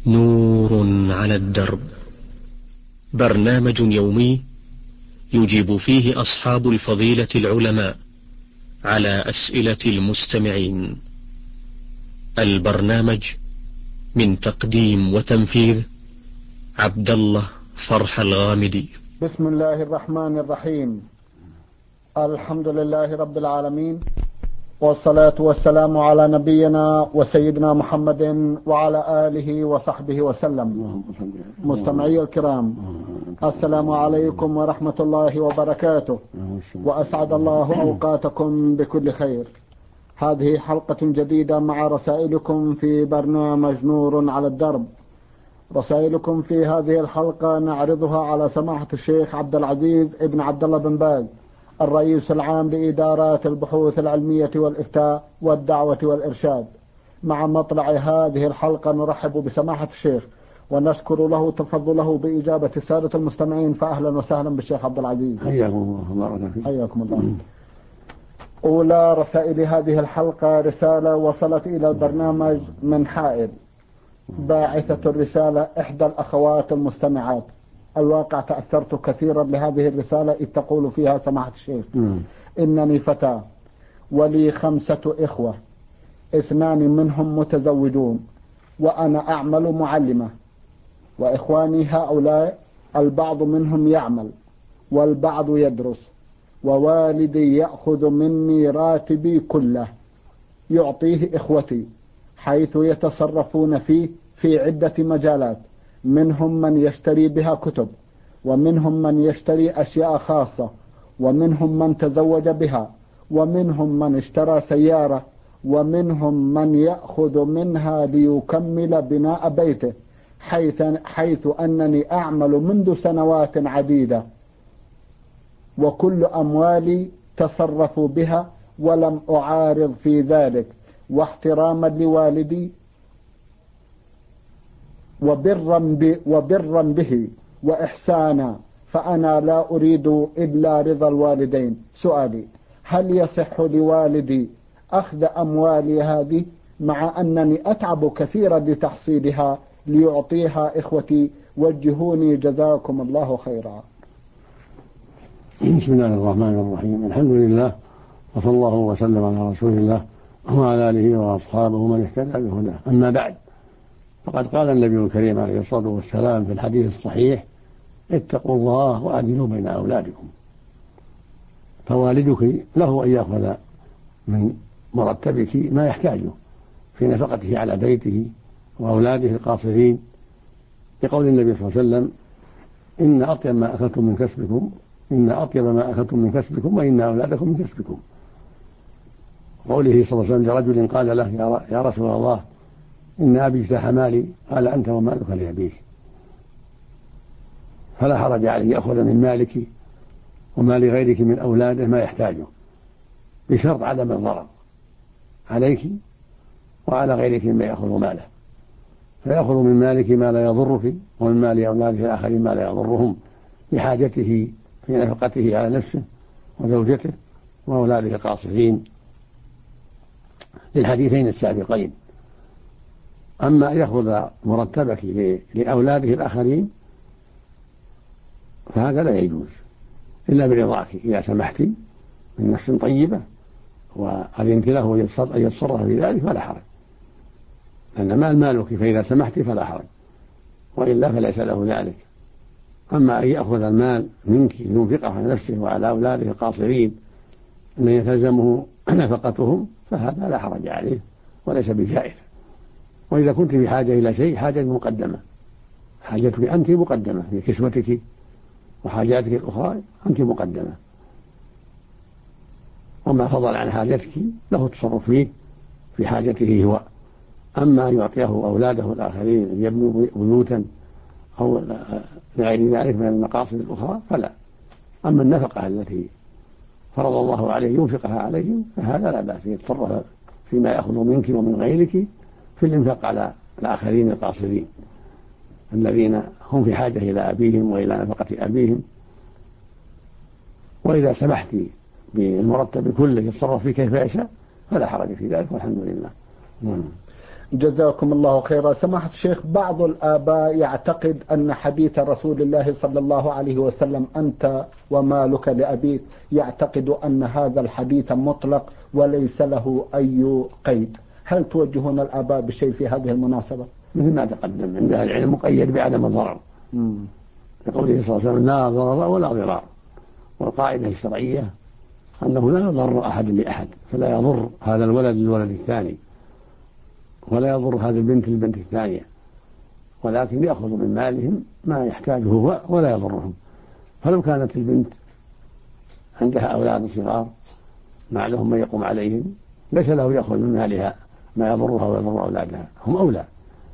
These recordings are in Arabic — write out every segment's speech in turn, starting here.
نور على الدرب، برنامج يومي يجيب فيه أصحاب الفضيلة العلماء على أسئلة المستمعين. البرنامج من تقديم وتنفيذ عبد الله فرح الغامدي. بسم الله الرحمن الرحيم. الحمد لله رب العالمين، والصلاة والسلام على نبينا وسيدنا محمد وعلى آله وصحبه وسلم. مستمعي الكرام، السلام عليكم ورحمة الله وبركاته، وأسعد الله أوقاتكم بكل خير. هذه حلقة جديدة مع رسائلكم في برنامج نور على الدرب. رسائلكم في هذه الحلقة نعرضها على سماحة الشيخ عبد العزيز ابن عبد الله بن باز، الرئيس العام لإدارات البحوث العلمية والإفتاء والدعوة والإرشاد. مع مطلع هذه الحلقة نرحب بسماحة الشيخ ونشكر له تفضله بإجابة السادة المستمعين، فأهلا وسهلا بالشيخ عبد العزيز. حياكم الله وبارك فيك. حياكم الله. أولى رسائل هذه الحلقة رسالة وصلت إلى البرنامج من حائل، باعثة الرسالة إحدى الأخوات المستمعات. الواقع تأثرت كثيرا بهذه الرسالة، إذ تقول فيها سماحة الشيخ: إنني فتاة ولي 5 إخوة، 2 منهم متزوجون، وأنا أعمل معلمة، وإخواني هؤلاء البعض منهم يعمل والبعض يدرس، ووالدي يأخذ مني راتبي كله يعطيه إخوتي، حيث يتصرفون فيه في عدة مجالات، منهم من يشتري بها كتب، ومنهم من يشتري أشياء خاصة، ومنهم من تزوج بها، ومنهم من اشترى سيارة، ومنهم من يأخذ منها ليكمل بناء بيته، حيث أنني أعمل منذ سنوات عديدة، وكل أموالي تصرفوا بها ولم أعارض في ذلك، واحتراما لوالدي وبرا به وإحسانا، فأنا لا أريد إلا رضا الوالدين. سؤالي: هل يصح لوالدي أخذ أموالي هذه مع أنني أتعب كثيرا لتحصيلها ليعطيها إخوتي؟ وجهوني جزاكم الله خيرا. بسم الله الرحمن الرحيم. الحمد لله، وصلى الله وسلم على رسول الله وعلى آله وأصحابه من اهتدى بهداه. أما بعد، فقد قال النبي الكريم عليه الصلاة والسلام في الحديث الصحيح: اتقوا الله وأعدلوا بين أولادكم. فوالدك له أن يأخذ من مرتبك ما يحتاجه في نفقته على بيته وأولاده القاصرين، لقول النبي صلى الله عليه وسلم: إن أطيب ما أخذتم من كسبكم وإن أولادكم من كسبكم. قوله صلى الله عليه وسلم لرجل قال له: يا رسول الله، إن أبي اجتاح مالي. قال: أنت ومالك لأبيك. فلا حرج عليه يأخذ من مالك ومال غيرك من أولاده ما يحتاجه، بشرط عدم الضرر عليك وعلى غيرك مما يأخذ ماله. فيأخذ من مالك ما لا يضرك، ومن مال أولاده الآخرين ما لا يضرهم بحاجته في نفقته على نفسه وزوجته وأولاده القاصرين، للحديثين السابقين. أما أن يأخذ مرتبك لأولاده الآخرين فهذا لا يجوز إلا برضاك، إذا سمحت من نفس طيبة وأذنت له أن يتصرف في ذلك فلا حرج، لأن مال مالك، فإذا سمحت فلا حرج، وإلا فليس له ذلك. أما أن يأخذ المال منك لينفقه على نفسه وعلى أولاده القاصرين أن يتلزمه نفقتهم، فهذا لا حرج عليه وليس بجائز. وإذا كنت بحاجة إلى شيء، حاجة مقدمة، حاجتك أنت مقدمة في كسوتك وحاجاتك الأخرى أنت مقدمة، وما فضل عن حاجتك له التصرف فيه في حاجته هو. أما أن يعطيه أولاده الآخرين يبنوا بيوتا أو لغير ذلك من المقاصد الأخرى فلا. أما النفقة التي فرض الله عليه ينفقها عليهم فهذا لا بأس، يتصرف فيما يأخذ منك ومن غيرك في الإنفاق على الآخرين القاصرين الذين هم في حاجة إلى أبيهم وإلى نفقة أبيهم. وإذا سمحت بالمرتب كله يتصرف فيه كيف يشاء فلا حرج في ذلك، والحمد لله. جزاكم الله خيرا. سماحة الشيخ، بعض الآباء يعتقد أن حديث رسول الله صلى الله عليه وسلم أنت ومالك لأبيك، يعتقد أن هذا الحديث مطلق وليس له أي قيد. هل توجهون الآباء بشيء في هذه المناسبة؟ مثل ما تقدم عند العلم مقيد بعدم الضرر، لقوله صلى الله عليه وسلم لا ضرر ولا ضرار. والقاعدة الشرعية أنه لا يضر أحد لأحد، فلا يضر هذا الولد للولد الثاني، ولا يضر هذه البنت للبنت الثانية، ولكن يأخذ من مالهم ما يحتاجه هو ولا يضرهم. فلو كانت البنت عندها أولاد صغار ما لهم من يقوم عليهم، ليس له يأخذ من مالها ما يضرها ويضر أولادها، هم أولى.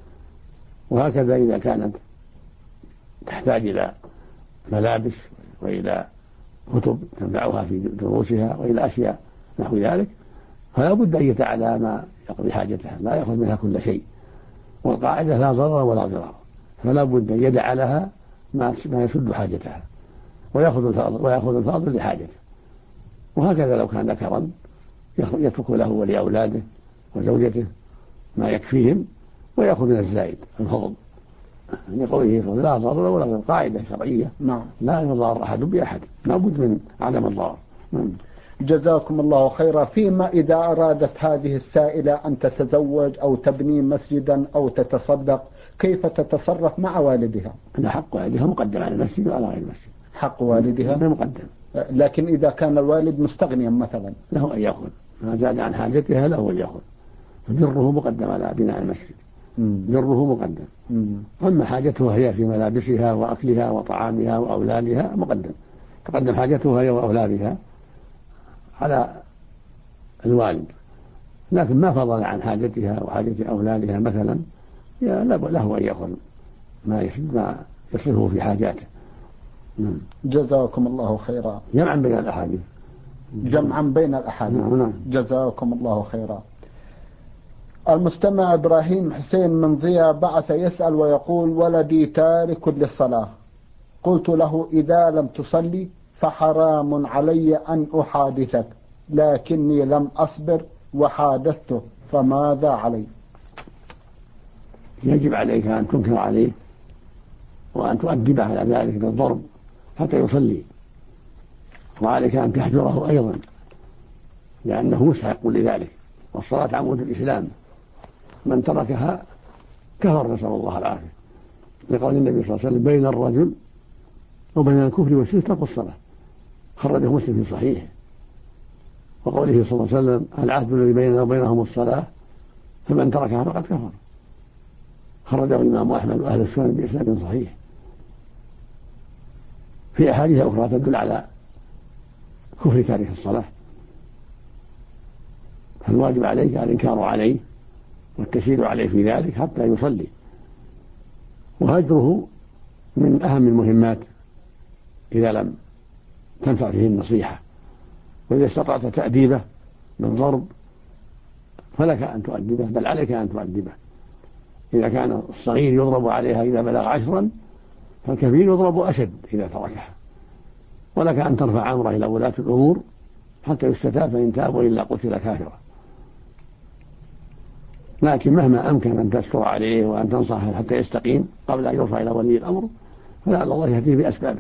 وهكذا إذا كانت تحتاج إلى ملابس وإلى كتب تنفعها في دروسها وإلى أشياء نحو ذلك، فلا بد أن يتعالى ما يقضي حاجتها، لا يأخذ منها كل شيء. والقاعدة لا ضرر ولا ضرار، فلا بد أن يدع لها ما يسد حاجتها ويأخذ الفاضل لحاجته. وهكذا لو كان ذكرا يترك له ولأولاده وزوجته ما يكفيهم ويأخذ من الزائد الفضل، لقوله لا ضرر ولا ضرار. قاعدة شرعية لا يضار أحد بأحد، لا بد من عدم الضرر. جزاكم الله خيرا. فيما إذا أرادت هذه السائلة أن تتزوج أو تبني مسجدا أو تتصدق، كيف تتصرف مع والدها؟ أن حق والدها مقدم على المسجد وعلى غير المسجد. حق والدها مقدم، لكن إذا كان الوالد مستغنيا مثلا له أن يأخذ ما زاد عن حاجتها، له أن يأخذ، فجره مقدم على بناء المسجد، جره مقدم. أما حاجتها هي في ملابسها وأكلها وطعامها وأولادها مقدم، تقدم حاجتها هي وأولادها على الوالد. لكن ما فضل عن حاجتها وحاجة أولادها مثلا له أن يأخذ ما يصرفه في حاجاته. جزاكم الله خيرا. جمعا بين الأحاديث. جمعا بين الأحاديث. جزاكم الله خيرا. المستمع إبراهيم حسين من ضياء بعث يسأل ويقول: ولدي تارك للصلاة، قلت له إذا لم تصلي فحرام علي أن أحادثك، لكني لم أصبر وحادثته، فماذا علي؟ يجب عليك أن تنكر عليه وأن تؤدبه على ذلك بالضرب حتى يصلي، وعليك أن تحجره أيضا لأنه مستحق لذلك، والصلاة عمود الإسلام، من تركها كفر، نسأل الله العافية، لقول النبي صلى الله عليه وسلم: بين الرجل وبين الكفر والشرك ترك الصلاة، خرجه مسلم في صحيحه. وقوله صلى الله عليه وسلم: العهد الذي بيننا وبينهم الصلاة فمن تركها فقد كفر، خرجه الإمام أحمد وأهل السنن بإسناد صحيح. في أحاديث أخرى تدل على كفر تارك الصلاة، فالواجب عليك الإنكار عليه والتشديد عليه في ذلك حتى يصلي. وهجره من أهم المهمات إذا لم تنفع فيه النصيحة، وإذا استطعت تأديبه بالضرب فلك أن تؤدبه، بل عليك أن تؤدبه. إذا كان الصغير يضرب عليها إذا بلغ 10، فالكبير يضرب أشد إذا تركها، ولك أن ترفع أمره إلى ولاة الأمور حتى يستتاب، فإن تاب وإلا قتل كافرا. لكن مهما أمكن أن تستر عليه وأن تنصحه حتى يستقيم قبل أن يرفع إلى ولي الأمر، فلعل الله يهديه بأسبابه.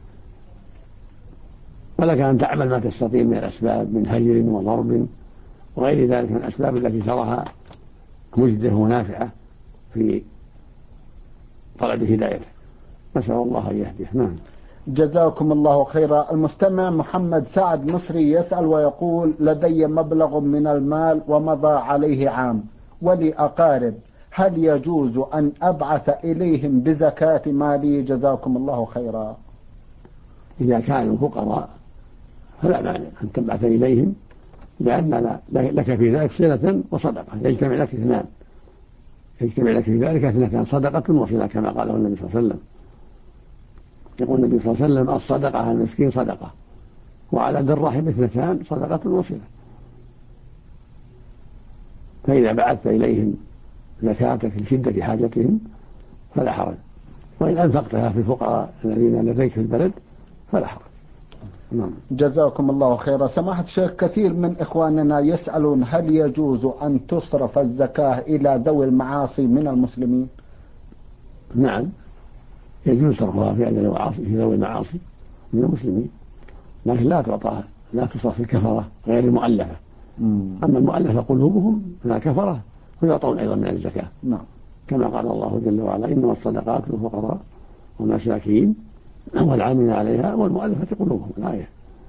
ولك أن تعمل ما تستطيع من الأسباب من هجر وضرب وغير ذلك من الأسباب التي تراها مجدة ونافعة في طلب هدايته، نسأل الله أن يهديه. جزاكم الله خيرا. المستمع محمد سعد مصري يسأل ويقول: لدي مبلغ من المال ومضى عليه عام ولي أقارب، هل يجوز أن أبعث إليهم بزكاة مالي؟ جزاكم الله خيرا. إذا كانوا فقراء فلا مانع أن تبعث إليهم، لأن لك في ذلك صلة وصدقة، يجتمع لك اثنان، يجتمع لك في ذلك اثنتان، صدقة وصلة، كما قاله النبي صلى الله عليه وسلم. يقول النبي صلى الله عليه وسلم: الصدقة على المسكين صدقة، وعلى ذي الرحم اثنتان، صدقة وصلة. فإذا بعثت إليهم زكاتك لشدة حاجتهم فلا حرج، وإن أنفقتها في الفقراء الذين لديك في البلد فلا حرج. نعم. جزاكم الله خيرا. سماحة الشيخ، كثير من إخواننا يسألون هل يجوز أن تصرف الزكاة إلى ذوي المعاصي من المسلمين؟ نعم، يجوز صرفها في ذوي المعاصي من المسلمين، لكن لا تصرف في الكفرة غير المؤلفة. أما المؤلفة قلوبهم من الكفرة فيعطون أيضا من الزكاة. نعم. كما قال الله جل وعلا: إنما الصدقات للفقراء والمساكين والعاملين عليها والمؤلفة قلوبهم، الآية.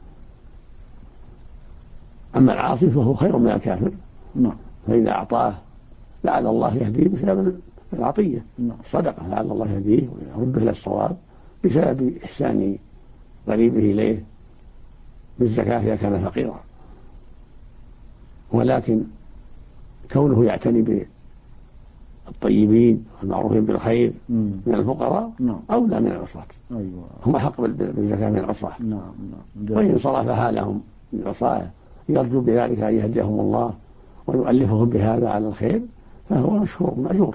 أما العاصي فهو خير من الكافر. نعم. فإذا أعطاه لعل الله يهديه بسبب العطية. نعم. صدقة لعل الله يهديه ويرده إلى الصواب بسبب إحسان قريبه إليه بالزكاة إذا كان فقيرا. ولكن كونه يعتني بالطيبين والمعروفين بالخير من الفقراء أولى من العصاة. أيوة. هم أحق بالزكاة من العصاة. نعم. وإن صرفها لهم للعصاة يرجو بذلك أن يهديهم الله ويؤلفهم بهذا على الخير فهو مشكور مأجور.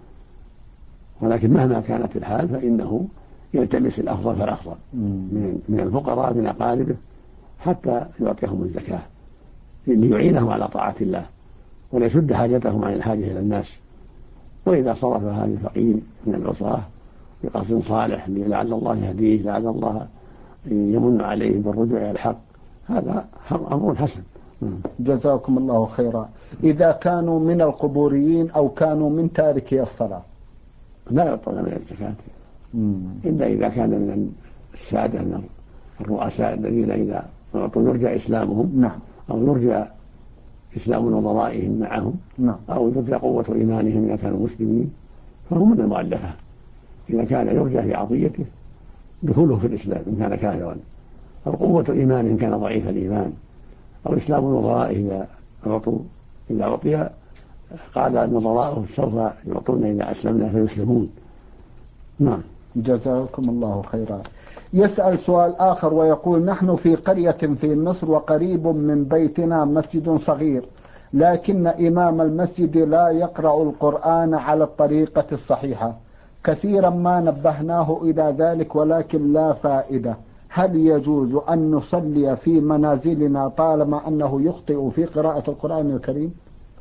ولكن مهما كانت الحال فإنه يلتمس الأفضل فالأفضل من الفقراء من أقاربه حتى يعطيهم الزكاة ليعينهم على طاعة الله وليسد حاجتهم عن الحاجة إلى الناس. وإذا صرفها للفقير من العصاة بقصد صالح لعل الله يهديه لعل الله يمن عليه بالرجوع إلى الحق هذا أمر حسن. جزاكم الله خيرا. إذا كانوا من القبوريين أو كانوا من تاركي الصلاة لا يعطون من الزكاة إلا إذا كان من السادة من الرؤساء الذين إذا أعطوا يرجى إسلامهم. نعم. أو يرجى إسلام نظرائهم معهم. نعم. أو يرجى قوة إيمانهم إذا كانوا مسلمين فهم من المؤلفة إذا كان يرجى في عطيته دخوله في الإسلام إن كان كافرا، أو قوة إيمانه إن كان ضعيف الإيمان، أو إسلام نظرائه إذا أعطي قال نظراءه سوف يعطون إذا أسلمنا فيسلمون. نعم. جزاكم الله خيرا. يسأل سؤال آخر ويقول: نحن في قرية في مصر وقريب من بيتنا مسجد صغير، لكن إمام المسجد لا يقرأ القرآن على الطريقة الصحيحة، كثيرا ما نبهناه إلى ذلك ولكن لا فائدة. هل يجوز أن نصلي في منازلنا طالما أنه يخطئ في قراءة القرآن الكريم؟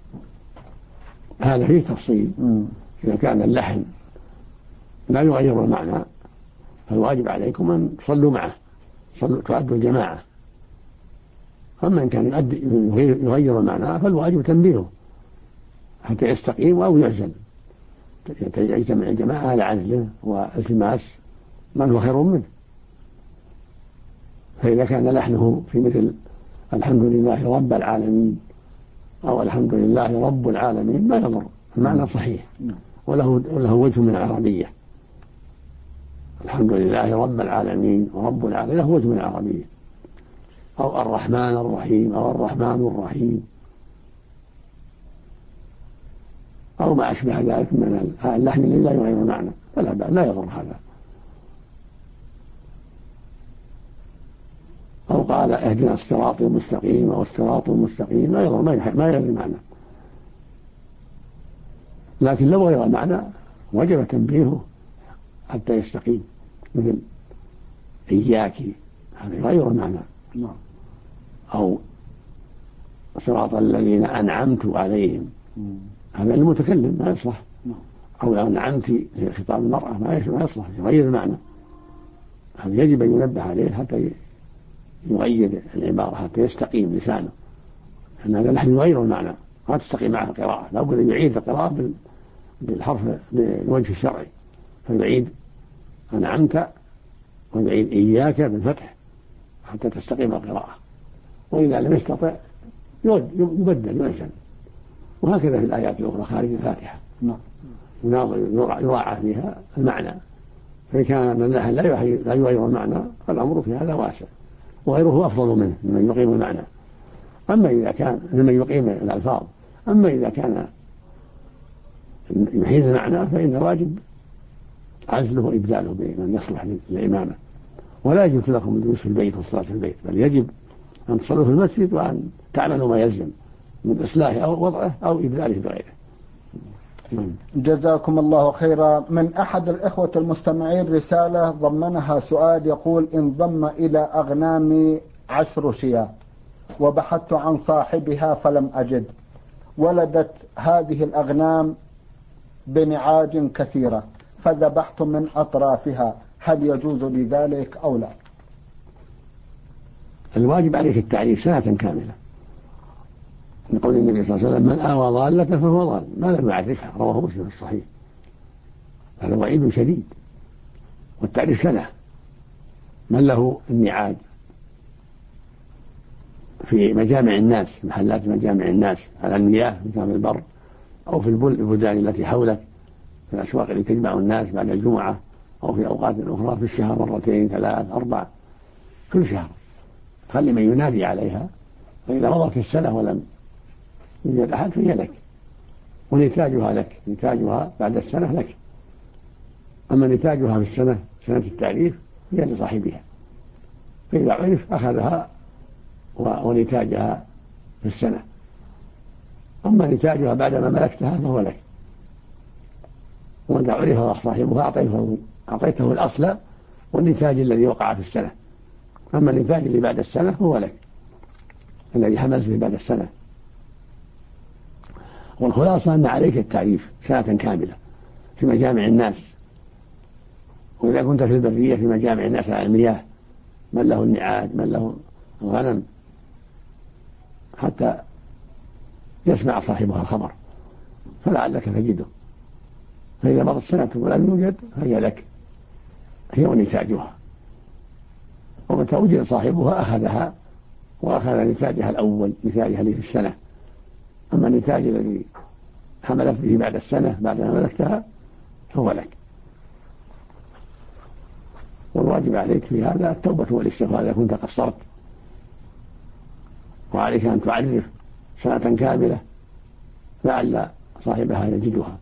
هذا فيه تفصيل. إذا كان اللحن لا يغير المعنى فالواجب عليكم أن تصلوا معه، تؤدوا الجماعة. أما إن كان يغير المعنى فالواجب تنبيهه حتى يستقيم أو يعزل، يجتمع الجماعة على عزله والتماس من هو خير منه. فإذا كان لحنه في مثل الحمد لله رب العالمين أو الحمد لله رب العالمين ما يضر، المعنى صحيح وله وجه من العربية. الحمد لله رب العالمين ورب العالمين له وجه من العربية. أو الرحمن الرحيم أو الرحمن الرحيم أو ما أشبه ذلك من اللحن الذي لا يغير المعنى فلا بأس، لا يضر هذا. أو قال اهدنا الصراط المستقيم أو الصراط المستقيم لا يضر، ما يغير المعنى. لكن لو غير المعنى وجب تنبيهه حتى يستقيم، مثل إياك هذا يغير المعنى. أو صراط الذين أنعمت عليهم هذا المتكلم ما يصلح. أو أنعمت في خطاب المرأة ما يصلح، يغير المعنى. هذا يجب أن ينبه عليه حتى يغير العبارة حتى يستقيم لسانه، أن هذا نحن يغير المعنى ما تستقيم معه القراءة. لا بد أن يعيد القراءة بالحرف بالوجه الشرعي، فيعيد أنعمت ويعيد إياك بالفتح حتى تستقيم القراءة. وإذا لم يستطع يبدل يعزل. وهكذا في الآيات الأخرى خارج الفاتحة يراعى فيها المعنى. فإن كان اللحن لا يغير المعنى فالأمر في هذا واسع، وغيره أفضل منه ممن يقيم المعنى. أما إذا كان ممن يقيم الألفاظ، أما إذا كان يحيل المعنى فإن الواجب عزله وإبداله بمن يصلح للإمامة. ولا يجوز لكم الجلوس في البيت والصلاة في البيت، بل يجب أن تصلوا في المسجد وأن تعملوا ما يلزم من إصلاحه أو وضعه أو إبداله بغيره. جزاكم الله خيرا. من أحد الإخوة المستمعين رسالة ضمنها سؤال يقول: انضم إلى أغنام 10 شياه وبحثت عن صاحبها فلم أجد، ولدت هذه الأغنام بنعاج كثيرة فذبحت من أطرافها، هل يجوز لي ذلك أو لا؟ الواجب عليك التعريف سنة كاملة، يقول النبي صلى الله عليه وسلم: من آوى ضالة فهو ضال ما لم يعرفها، رواه مسلم في الصحيح. هذا وعيد شديد. والتعريف سنة. من له النعاج في مجامع الناس، محلات مجامع الناس على المياه في مجامع البر أو في البلدان التي حولك، في الأسواق التي تجمع الناس بعد الجمعة أو في أوقات أخرى في الشهر 2 3 4 كل شهر، خلي من ينادي عليها، فإذا مضت السنة ولم يوجد أحد فهي لك، ونتاجها لك، نتاجها بعد السنة لك. أما نتاجها في السنة، سنة التعريف، هي لصاحبها، فإذا عرف أخذها ونتاجها في السنة. أما نتاجها بعدما ملكتها فهو لك، وإذا عرف صاحبها أعطيته الأصل والنتاج الذي وقع في السنة. أما النتاج اللي بعد السنة هو لك، الذي حملت به بعد السنة. والخلاصة أن عليك التعريف سنة كاملة في مجامع الناس. وإذا كنت في البرية في مجامع الناس على المياه، من له النعاج، من له الغنم، حتى يسمع صاحبها الخبر فلعلك تجده. فإذا مضت سنة ولم يوجد فهي لك، هي ونتاجها. ومتى وجد صاحبها أخذها وأخذ نتاجها الأول، نتاجها اللي في السنة. أما النتاج الذي حملت به بعد السنة بعدما ملكتها فهو لك. والواجب عليك في هذا التوبة والاستغفار إذا كنت قصرت، وعليك أن تعرف سنة كاملة لعل صاحبها يجدها.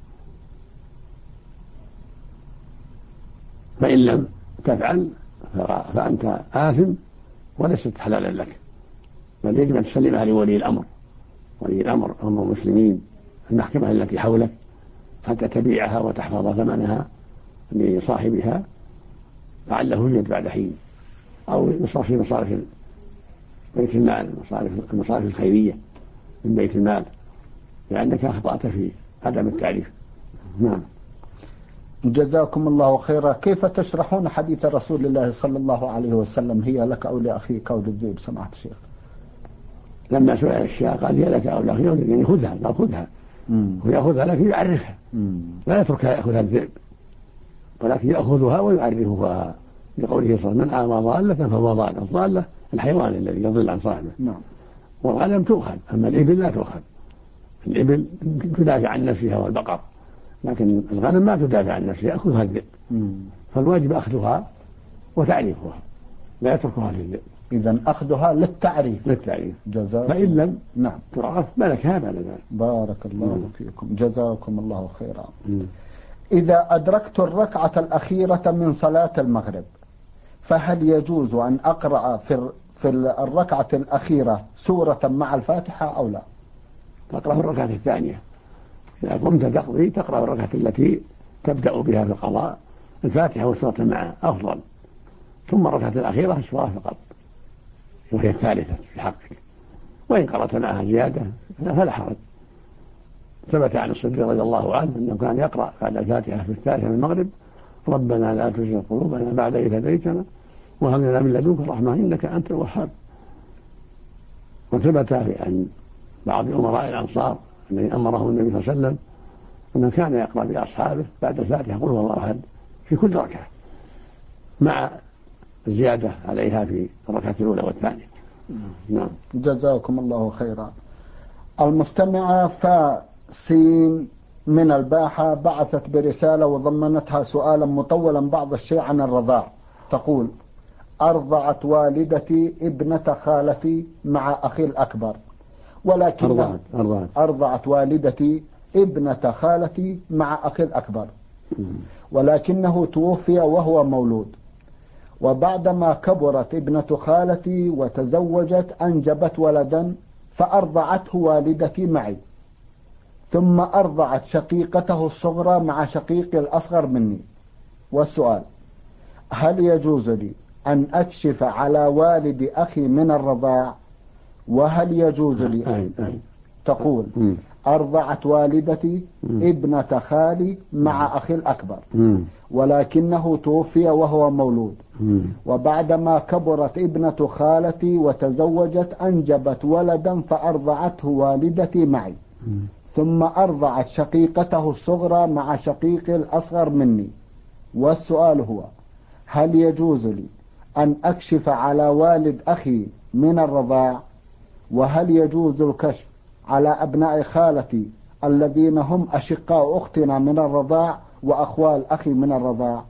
فإن لم تفعل فأنت آثم وليست حلالا لك، بل يجب أن تسلمها لولي الأمر. ولي الأمر هم المسلمين، المحكمة التي حولك، حتى تبيعها وتحفظ ثمنها لصاحبها لعله يوجد بعد حين، أو يصرف في مصارف بيت المال، المصارف الخيرية من بيت المال، لأنك أخطأت في عدم التعريف. نعم. جزاكم الله خيرا. كيف تشرحون حديث رسول الله صلى الله عليه وسلم: هي لك أو لأخيك أو للذئب؟ سمعت الشيخ لما سئل الشيخ قال: هي لك أو لأخيك، يعني خذها، لا خذها، ويأخذها لكن يعرفها، لا يتركها يأخذها الذئب، ولكن يأخذها ويعرفها، لقوله صلى الله عليه وسلم: من آوى ضالة فهو ضال. الضالة الحيوان الذي يضل عن صاحبه. نعم. والغنم تؤخذ، أما الإبل لا تؤخذ. الإبل تدافع عن نفسها والبقر، لكن الغنم ما تدافع عن نفسها، يأخذها الذئب. فالواجب أخذها وتعريفها، لا يتركها للذئب. إذن أخذها للتعريف. فإن لم نعم تعرف ملكها بعد ذلك. بارك الله فيكم، جزاكم الله خيرا. إذا أدركت الركعة الأخيرة من صلاة المغرب، فهل يجوز أن أقرأ في الركعة الأخيرة سورة مع الفاتحة أو لا؟ تقرأ الركعة الثانية. إذا قمت تقضي تقرأ الركعة التي تبدأ بها في القضاء الفاتحة والسورة معها أفضل، ثم الركعة الأخيرة السورة فقط، وهي الثالثة في حقك. وإن قرأت معها زيادة فلا حرج. ثبت عن الصديق رضي الله عنه أنه كان يقرأ بعد الفاتحة في الثالثة من المغرب: ربنا لا تزغ قلوبنا بعد إذ هديتنا وهب لنا من لدنك رحمة إنك أنت الوهاب. وثبت عن بعض أمراء الأنصار الذي أمرهم النبي صلى الله عليه وسلم أنه كان يقرأ بأصحابه بعد الفاتحة قل هو الله أحد في كل ركعة، مع الزيادة عليها في الركعة الأولى والثانية. نعم. جزاكم الله خيرا. المستمعة فاسين من الباحة بعثت برسالة وضمنتها سؤالا مطولا بعض الشيء عن الرضاع. تقول: أرضعت والدتي ابنة خالتي مع أخي الأكبر، ولكن أرضعت والدتي ابنة خالتي مع أخي الأكبر، ولكنه توفي وهو مولود، وبعدما كبرت ابنة خالتي وتزوجت أنجبت ولدا فأرضعته والدتي معي، ثم أرضعت شقيقته الصغرى مع شقيقي الأصغر مني. والسؤال: هل يجوز لي أن أكشف على والد أخي من الرضاع؟ وهل يجوز لي تقول أرضعت والدتي ابنة خالي مع أخي الأكبر، ولكنه توفي وهو مولود، وبعدما كبرت ابنة خالتي وتزوجت أنجبت ولدا فأرضعته والدتي معي، ثم أرضعت شقيقته الصغرى مع شقيقي الأصغر مني. والسؤال هو: هل يجوز لي أن أكشف على والد أخي من الرضاع؟ وهل يجوز الكشف على أبناء خالتي الذين هم أشقاء أختنا من الرضاع وأخوال أخي من الرضاع؟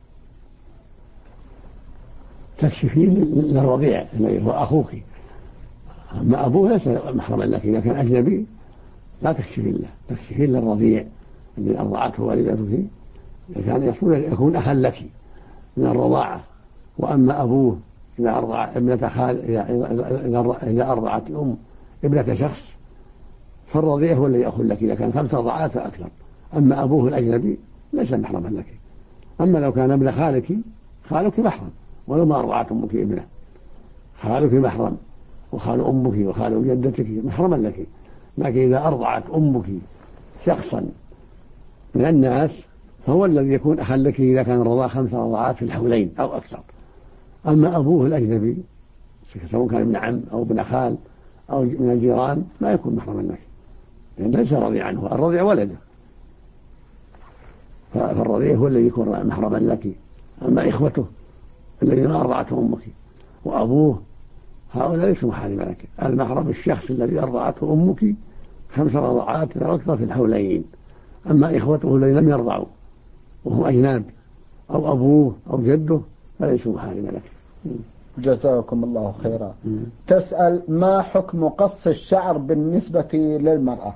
تكشفين للرضيع الذي هو أخوك، أما أبوه ليس محرما لك. إذا كان أجنبي لا تكشفين له، تكشفين للرضيع الذي أرضعته والدته، إذا كان يكون أخا لك من الرضاعة. وأما أبوه إذا أرضع ابنة خال، إذا أرضعت ابنة شخص فالرضيع هو الذي يأخذ لك إذا كان 5 رضعات فأكثر. أما أبوه الأجنبي ليس محرما لك. أما لو كان ابن خالك محرم، ولو ما أرضعت أمك ابنه، خالك محرم، وخال أمك وخال جدتك محرما لك. لكن إذا أرضعت أمك شخصا من الناس فهو الذي يكون أخا لك إذا كان الرضاع 5 رضعات في الحولين أو أكثر. أما أبوه الأجنبي سواء كان ابن عم أو ابن خال أو من الجيران ما يكون محرما لك، يعني ليس رضيع عنه، الرضيع ولده، فالرضيع هو الذي يكون محرما لك. أما إخوته الذين أرضعته أمك وأبوه هؤلاء ليسوا محارما لك. المحرم الشخص الذي أرضعته أمك 5 رضعات أو أكثر في الحولين. أما إخوته الذين لم يرضعوا وهم أجناب أو أبوه أو جده فليسوا محارما لك. جزاكم الله خيرا. تسأل: ما حكم قص الشعر بالنسبة للمرأة؟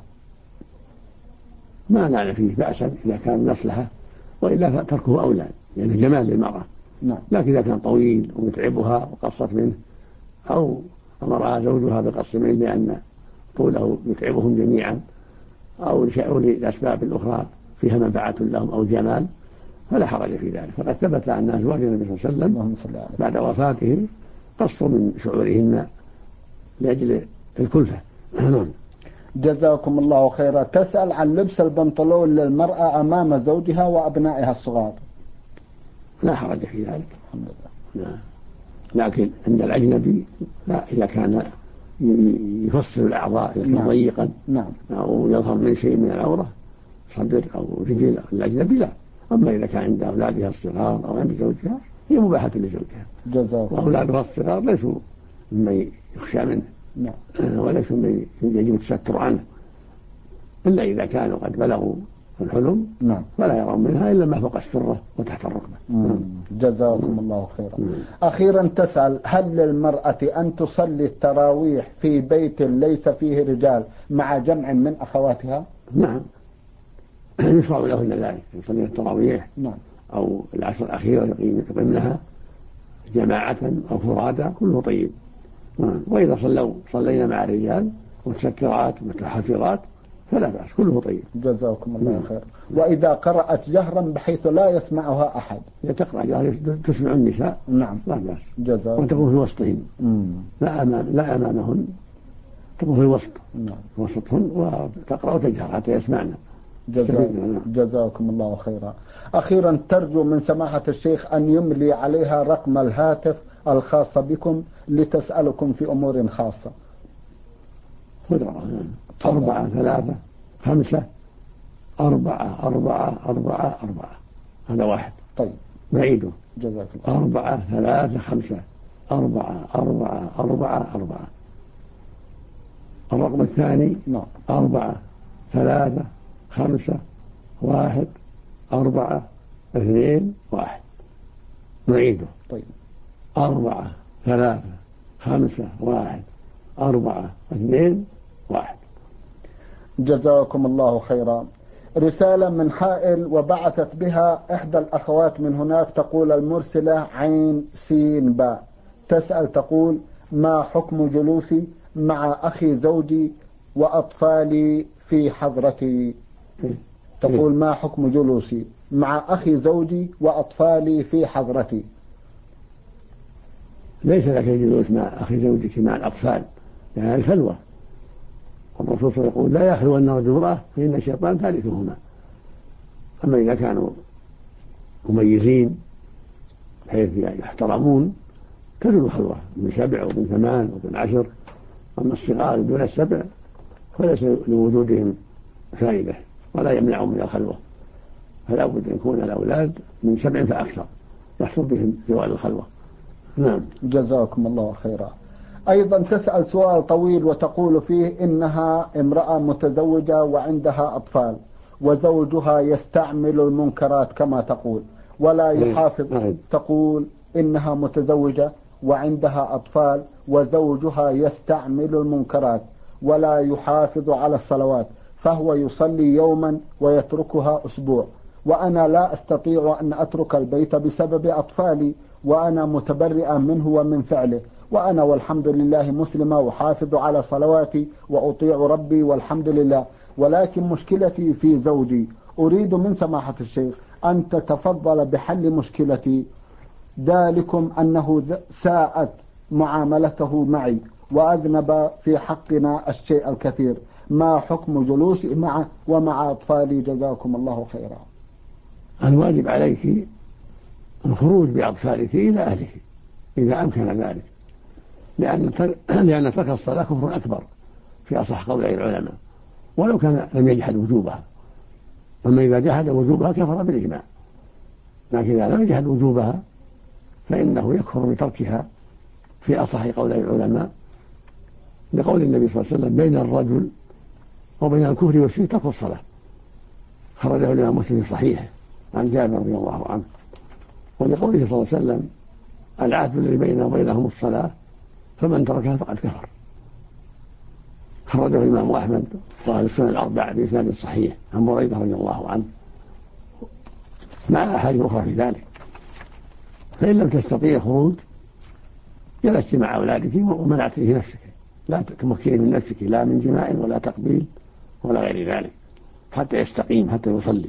ما نعرف فيه بأسا إذا كان مصلحة، وإلا فتركه أولى، يعني جمال للمرأة. نعم. لكن إذا كان طويل ومتعبها وقصت منه أو أمرها زوجها بقص منه لأن طوله يتعبهم جميعا أو لأسباب الأخرى فيها منفعة لهم أو جمال فلا حرج في ذلك. فقد ثبت أن أزواج النبي صلى الله عليه وسلم بعد وفاتهم قصوا من شعورهن لأجل الكلفة. جزاكم الله خيرا. تسأل عن لبس البنطلون للمرأة أمام زوجها وأبنائها الصغار. لا حرج في ذلك الحمد لله. لكن عند الأجنبي لا، إذا كان يفصل الأعضاء ضيقا أو يظهر من شيء من العورة صدر أو رجل الأجنبي لا. أما إذا كان عند أولادها الصغار أو عند زوجها هي مباحة لزوجها، وأولادها الصغار ليسوا مما يخشى منه وليسوا مما يجب التستر عنه، إلا إذا كانوا قد بلغوا الحلم فلا يرون منها إلا ما فوق السرة وتحت الركبة. جزاكم الله خيرا. أخيرا تسأل: هل للمرأة أن تصلي التراويح في بيت ليس فيه رجال مع جمع من أخواتها؟ نعم، يشرع لهن ذلك، يصلي التراويح أو العشر الأخيرة يقيمنها جماعة أو فرادى كله طيب. وإذا صلينا مع الرجال متسترات متحفظات فلا بأس، كله طيب. جزاكم الله خير. وإذا قرأت جهرا بحيث لا يسمعها أحد؟ إذا تقرأ جهرا تسمع النساء لا بأس، وتكون في وسطهن لا أمامهن، تكون في الوسط وسطهن وتقرأ وتجهر حتى يسمعنا. جزاكم الله خيرا. أخيرا ترجو من سماحة الشيخ أن يملي عليها رقم الهاتف الخاص بكم لتسألكم في أمور خاصة. 4 3 5 4 4 4 4 هذا واحد. طيب نعيده. جزاك الله. 4 3 5 4 4 4 4. الرقم الثاني 4 3 5 1 4 2 1. نعيده. طيب 4 3 5 1 4 2 1. جزاكم الله خيرا. رسالة من حائل وبعثت بها إحدى الأخوات من هناك، تقول المرسلة عين سين باء، تسأل تقول: ما حكم جلوسي مع أخي زوجي وأطفالي في حضرتي. تقول ما حكم جلوسي مع أخي زوجي وأطفالي في حضرتي؟ ليس لك الجلوس مع أخي زوجك مع الأطفال يعني الخلوة، والرسول صلى الله عليه وسلم يقول لا يخلون رجل امرأة فإن الشيطان ثالثهما. أما إذا كانوا مميزين بحيث يحترمون تجوز الخلوة من 7 ومن 8 ومن 10. أما الصغار دون 7 فليس لوجودهم فائدة ولا يمنعهم من الخلوة، فلا بد أن يكون الأولاد من 7 فأكثر يحصل بهم زوال الخلوة. نعم. جزاكم الله خيرا. أيضا تسأل سؤال طويل وتقول فيه إنها امرأة متزوجة وعندها أطفال وزوجها يستعمل المنكرات كما تقول ولا يحافظ. تقول إنها متزوجة وعندها أطفال وزوجها يستعمل المنكرات ولا يحافظ على الصلوات، فهو يصلي يوما ويتركها أسبوع، وأنا لا أستطيع أن أترك البيت بسبب أطفالي، وأنا متبرئة منه ومن فعله، وأنا والحمد لله مسلمة أحافظ على صلواتي وأطيع ربي والحمد لله، ولكن مشكلتي في زوجي. أريد من سماحة الشيخ أن تتفضل بحل مشكلتي، ذلكم أنه ساءت معاملته معي وأذنب في حقنا الشيء الكثير. ما حكم جلوسي معه ومع أطفالي؟ جزاكم الله خيرا. الواجب عليك الخروج بأطفالك إلى أهلك إذا أمكن ذلك، لأن ترك الصلاة كفر أكبر في أصح قولي العلماء ولو كان لم يجحد وجوبها. أما إذا جحد وجوبها كفر بالإجماع، لكن إذا لم يجحد وجوبها فإنه يكفر بتركها في أصح قولي العلماء، لقول النبي صلى الله عليه وسلم بين الرجل وبين الكفر والشرك ترك الصلاة، خرجه الإمام مسلم في صحيحه عن جابر رضي الله عنه، ولقوله صلى الله عليه وسلم العهد الذي بيننا وبينهم الصلاة فمن تركها فقد كفر، خرجه الإمام أحمد وأهل السنن الأربعة بإسناد صحيح عن بريدة رضي الله عنه مع أحاديث أخرى في ذلك. فإن لم تستطيع خروج جلست مع أولادك ومنعت فيه نفسك، لا تمكني من نفسك لا من جماع ولا تقبيل ولا غير ذلك حتى يستقيم حتى يصلي،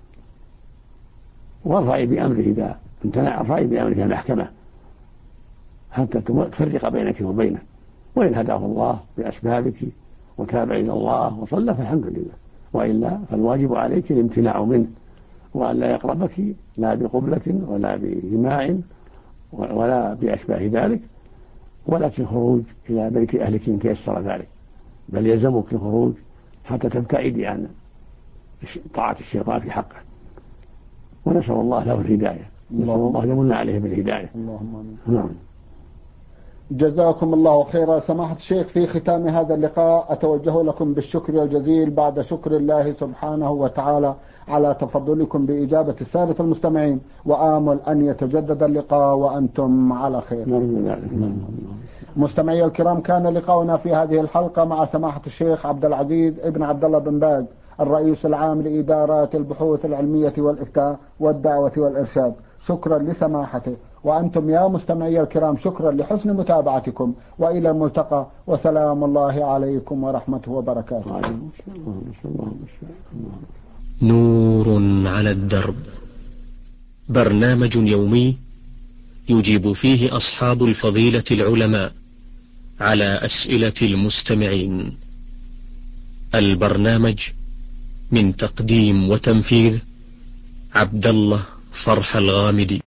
وارفعي بأمره إذا امتنع، ارفعي بأمره المحكمة حتى تفرق بينك وبينه، وإن هداه الله بأسبابك وتاب إلى الله وصلى فالحمد لله، وإلا فالواجب عليك الامتناع منه وأن لا يقربك لا بقبلة ولا بجماع ولا بأشباه ذلك، ولكن خروج إلى بيت أهلك إن تيسر ذلك، بل يلزمك الخروج حتى تبتعدي عن طاعة الشيطان في حقه، ونسأل الله له الهداية، نسأل الله يمن عليه بالهداية. اللهم نعم. جزاكم الله خيرا. سماحة الشيخ، في ختام هذا اللقاء أتوجه لكم بالشكر الجزيل بعد شكر الله سبحانه وتعالى على تفضلكم بإجابة السادة المستمعين، وآمل أن يتجدد اللقاء وأنتم على خير. مستمعي الكرام، كان لقاؤنا في هذه الحلقة مع سماحة الشيخ عبد العزيز ابن عبد الله بن باز، الرئيس العام لإدارات البحوث العلمية والإفتاء والدعوة والإرشاد. شكرا لسماحته، وأنتم يا مستمعي الكرام شكرا لحسن متابعتكم، وإلى الملتقى، وسلام الله عليكم ورحمته وبركاته. نور على الدرب، برنامج يومي يجيب فيه أصحاب الفضيلة العلماء على أسئلة المستمعين. البرنامج من تقديم وتنفيذ عبد الله فرح الغامدي.